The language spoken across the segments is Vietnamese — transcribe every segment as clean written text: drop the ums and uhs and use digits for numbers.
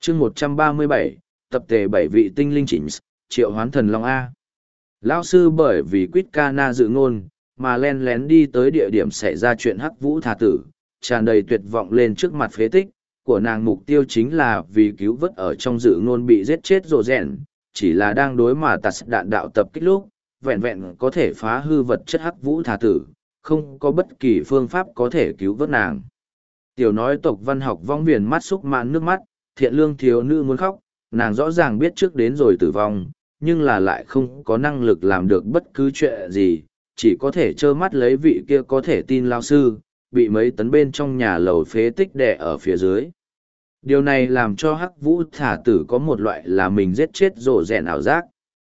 chương 137, tập thể 7 vị tinh linh chỉnh, triệu hoán thần Long A. Lão sư bởi vì Quýt Cana dự ngôn, mà len lén đi tới địa điểm xảy ra chuyện hắc vũ thà tử, tràn đầy tuyệt vọng lên trước mặt phế tích, của nàng mục tiêu chính là vì cứu vớt ở trong dự ngôn bị giết chết rồ rèn, chỉ là đang đối mà tạt đạn đạo tập kích lúc, vẹn vẹn có thể phá hư vật chất hắc vũ thà tử, không có bất kỳ phương pháp có thể cứu vớt nàng. Tiểu nói tộc văn học vong viền mắt xúc mãn nước mắt, thiện lương thiếu nữ muốn khóc, nàng rõ ràng biết trước đến rồi tử vong, nhưng là lại không có năng lực làm được bất cứ chuyện gì, chỉ có thể trơ mắt lấy vị kia có thể tin lao sư, bị mấy tấn bên trong nhà lầu phế tích đè ở phía dưới. Điều này làm cho hắc vũ thả tử có một loại là mình giết chết rồ rèn ảo giác.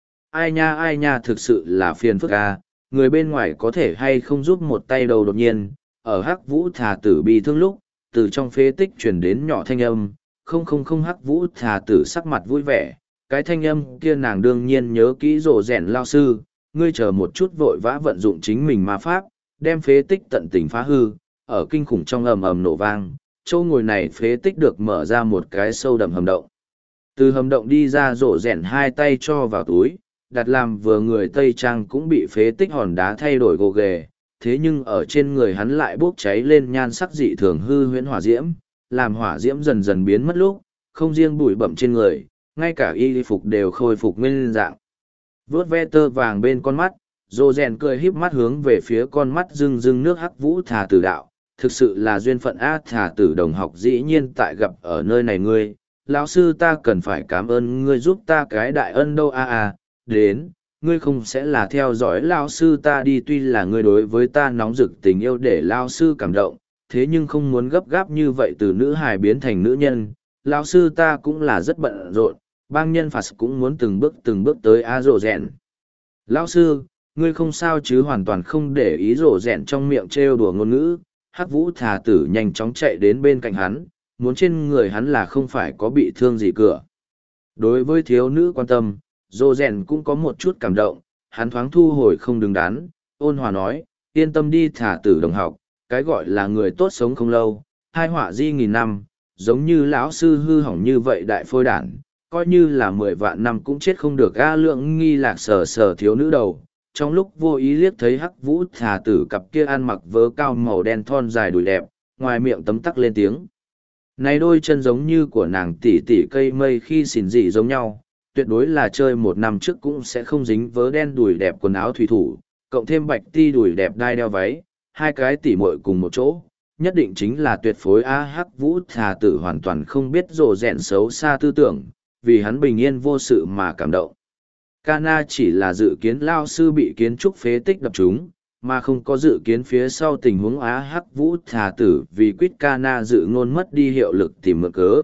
Ai nha thực sự là phiền phức à, người bên ngoài có thể hay không giúp một tay đầu đột nhiên, ở hắc vũ thả tử bị thương lúc, từ trong phế tích truyền đến nhỏ thanh âm, không hắc vũ thả tử sắc mặt vui vẻ, cái thanh âm kia nàng đương nhiên nhớ kỹ rồ rèn lao sư, ngươi chờ một chút vội vã vận dụng chính mình ma pháp, đem phế tích tận tình phá hư, ở kinh khủng trong ầm ầm nổ vang, chỗ ngồi này phế tích được mở ra một cái sâu đậm hầm động. Từ hầm động đi ra rộ rèn hai tay cho vào túi, đặt làm vừa người Tây Trang cũng bị phế tích hòn đá thay đổi gồ ghề, thế nhưng ở trên người hắn lại bốc cháy lên nhan sắc dị thường hư huyễn hỏa diễm, làm hỏa diễm dần dần biến mất lúc, không riêng bụi bậm trên người, ngay cả y phục đều khôi phục nguyên dạng. Vướt ve tơ vàng bên con mắt, rộ rèn cười híp mắt hướng về phía con mắt rưng nước hắc vũ thà tử đạo. Thực sự là duyên phận A thà tử đồng học dĩ nhiên tại gặp ở nơi này ngươi, lão sư ta cần phải cảm ơn ngươi giúp ta cái đại ân đâu đến, ngươi không sẽ là theo dõi lão sư ta đi tuy là ngươi đối với ta nóng rực tình yêu để lão sư cảm động, thế nhưng không muốn gấp gáp như vậy từ nữ hài biến thành nữ nhân, lão sư ta cũng là rất bận rộn, bang nhân phạt cũng muốn từng bước tới rồ rèn. Lão sư, ngươi không sao chứ hoàn toàn không để ý rồ rèn trong miệng trêu đùa ngôn ngữ. Hắc vũ thà tử nhanh chóng chạy đến bên cạnh hắn, muốn trên người hắn là không phải có bị thương gì cửa. Đối với thiếu nữ quan tâm, Dô Rèn cũng có một chút cảm động, hắn thoáng thu hồi không đứng đắn, ôn hòa nói, yên tâm đi thà tử đồng học, cái gọi là người tốt sống không lâu, hai họa di nghìn năm, giống như lão sư hư hỏng như vậy đại phôi đản, coi như là 10 vạn năm cũng chết không được. Lượng nghi lạc sờ thiếu nữ đầu. Trong lúc vô ý liếc thấy hắc vũ thà tử cặp kia ăn mặc vớ cao màu đen thon dài đùi đẹp, ngoài miệng tấm tắc lên tiếng. Này đôi chân giống như của nàng tỉ cây mây khi xỉn dị giống nhau, tuyệt đối là chơi 1 năm trước cũng sẽ không dính vớ đen đùi đẹp quần áo thủy thủ, cộng thêm bạch ti đùi đẹp đai đeo váy, hai cái tỉ muội cùng một chỗ, nhất định chính là tuyệt phối. Hắc vũ thà tử hoàn toàn không biết rồ rèn xấu xa tư tưởng, vì hắn bình yên vô sự mà cảm động. Cana chỉ là dự kiến lao sư bị kiến trúc phế tích đập trúng, mà không có dự kiến phía sau tình huống hắc vũ thà tử vì Quýt Cana dự ngôn mất đi hiệu lực tìm mượn cớ.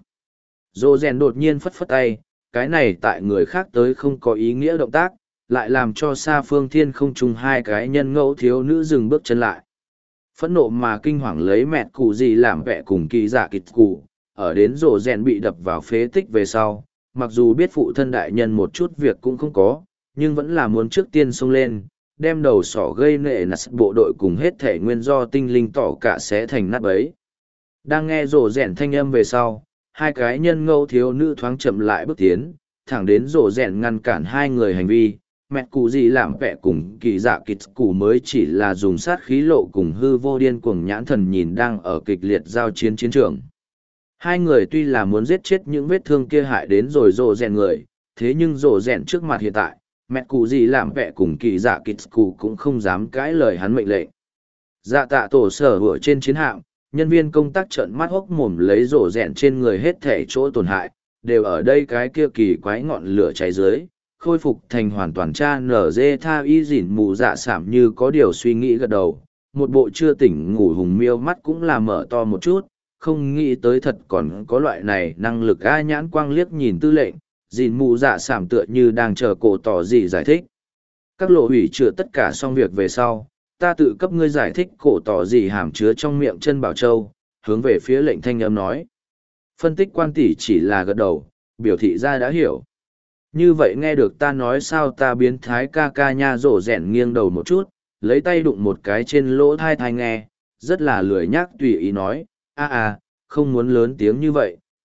Dô rèn đột nhiên phất phất tay, cái này tại người khác tới không có ý nghĩa động tác, lại làm cho xa phương thiên không trùng hai cái nhân ngẫu thiếu nữ dừng bước chân lại. Phẫn nộ mà kinh hoàng lấy mẹ cụ gì làm vẹ cùng kỳ giả kịch cụ, ở đến rổ rèn bị đập vào phế tích về sau. Mặc dù biết phụ thân đại nhân một chút việc cũng không có, nhưng vẫn là muốn trước tiên xông lên, đem đầu sỏ gây nệ nạt bộ đội cùng hết thể nguyên do tinh linh tỏ cả sẽ thành nát bấy. Đang nghe rổ rèn thanh âm về sau, hai cái nhân ngẫu thiếu nữ thoáng chậm lại bước tiến, thẳng đến rổ rèn ngăn cản hai người hành vi. Mẹ cụ gì làm vẹ cùng kỳ dạ kịch cụ mới chỉ là dùng sát khí lộ cùng hư vô điên cuồng nhãn thần nhìn đang ở kịch liệt giao chiến chiến trường. Hai người tuy là muốn giết chết những vết thương kia hại đến rồi rồ rèn người, thế nhưng rồ rèn trước mặt hiện tại, mẹ cụ gì làm vẹ cùng kỳ dạ kịch cụ cũng không dám cãi lời hắn mệnh lệnh. Dạ tạ tổ sở hựa trên chiến hạm, nhân viên công tác trợn mắt hốc mồm lấy rồ rèn trên người hết thể chỗ tổn hại, đều ở đây cái kia kỳ quái ngọn lửa cháy dưới, khôi phục thành hoàn toàn cha nở dê tha y dỉn mù dạ sảm như có điều suy nghĩ gật đầu. Một bộ chưa tỉnh ngủ hùng miêu mắt cũng là mở to một chút, không nghĩ tới thật còn có loại này năng lực. Nhãn quang liếc nhìn tư lệnh, dìn mù dạ sảm tựa như đang chờ cổ tỏ gì giải thích. Các lộ hủy chữa tất cả xong việc về sau, ta tự cấp ngươi giải thích cổ tỏ gì hàm chứa trong miệng chân bảo châu, hướng về phía lệnh thanh âm nói. Phân tích quan tỷ chỉ là gật đầu, biểu thị ra đã hiểu. Như vậy nghe được ta nói sao ta biến thái ca ca nha. Rổ rèn nghiêng đầu một chút, lấy tay đụng một cái trên lỗ thai nghe, rất là lười nhác tùy ý nói, không muốn lớn tiếng như vậy,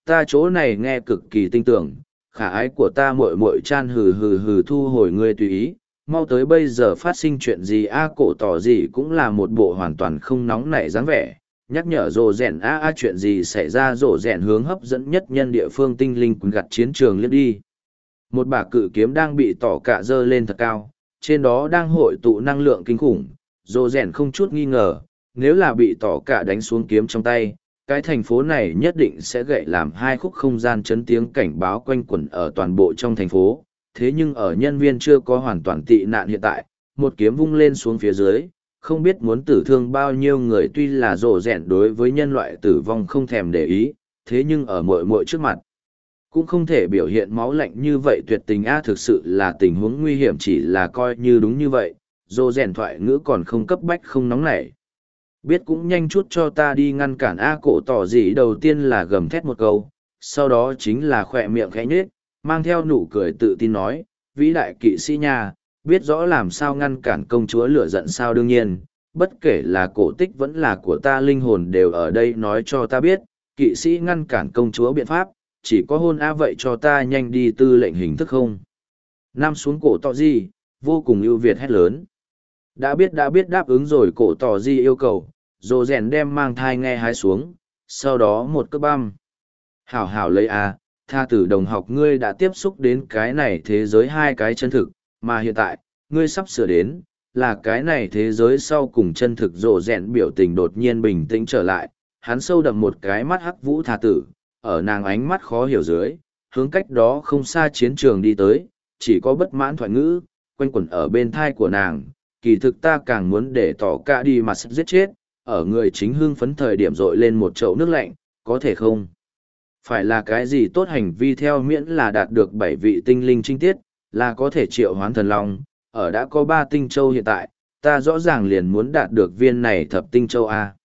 ta chỗ này nghe cực kỳ tinh tưởng, khả ái của ta muội muội chan hừ hừ hừ thu hồi ngươi tùy ý, mau tới bây giờ phát sinh chuyện gì a cổ tỏ gì cũng là một bộ hoàn toàn không nóng nảy dáng vẻ, nhắc nhở rồ rèn a chuyện gì xảy ra rồ rèn hướng hấp dẫn nhất nhân địa phương tinh linh quần gặt chiến trường liếc đi. Một bả cự kiếm đang bị tỏ cả dơ lên thật cao, trên đó đang hội tụ năng lượng kinh khủng, rồ rèn không chút nghi ngờ, nếu là bị tỏ cả đánh xuống kiếm trong tay, cái thành phố này nhất định sẽ gậy làm hai khúc không gian chấn tiếng cảnh báo quanh quẩn ở toàn bộ trong thành phố. Thế nhưng ở nhân viên chưa có hoàn toàn tị nạn hiện tại, một kiếm vung lên xuống phía dưới, không biết muốn tử thương bao nhiêu người tuy là rồ rèn đối với nhân loại tử vong không thèm để ý, thế nhưng ở muội muội trước mặt, cũng không thể biểu hiện máu lạnh như vậy tuyệt tình thực sự là tình huống nguy hiểm chỉ là coi như đúng như vậy, rồ rèn thoại ngữ còn không cấp bách không nóng nảy. Biết cũng nhanh chút cho ta đi ngăn cản cổ tỏ gì đầu tiên là gầm thét một câu, sau đó chính là khỏe miệng khẽ nhếch, mang theo nụ cười tự tin nói, vĩ đại kỵ sĩ nhà, biết rõ làm sao ngăn cản công chúa lửa giận sao đương nhiên, bất kể là cổ tích vẫn là của ta linh hồn đều ở đây nói cho ta biết, kỵ sĩ ngăn cản công chúa biện pháp, chỉ có hôn vậy cho ta nhanh đi tư lệnh hình thức không. Nam xuống cổ tỏ gì, vô cùng ưu việt hét lớn. Đã biết đáp ứng rồi cổ tỏ gì yêu cầu, rồ rèn đem mang thai nghe hái xuống, sau đó một cước băm. Hảo hảo lấy tha tử đồng học ngươi đã tiếp xúc đến cái này thế giới hai cái chân thực, mà hiện tại, ngươi sắp sửa đến, là cái này thế giới sau cùng chân thực rồ rèn biểu tình đột nhiên bình tĩnh trở lại, hắn sâu đậm một cái mắt hắc vũ tha tử, ở nàng ánh mắt khó hiểu dưới, hướng cách đó không xa chiến trường đi tới, chỉ có bất mãn thoại ngữ, quanh quẩn ở bên thai của nàng, kỳ thực ta càng muốn để tỏ cả đi mà giết chết, ở người chính hưng phấn thời điểm dội lên một chậu nước lạnh, có thể không? Phải là cái gì tốt hành vi theo miễn là đạt được 7 vị tinh linh trinh tiết, là có thể triệu hoán thần long, ở đã có 3 tinh châu hiện tại, ta rõ ràng liền muốn đạt được viên này thập tinh châu A.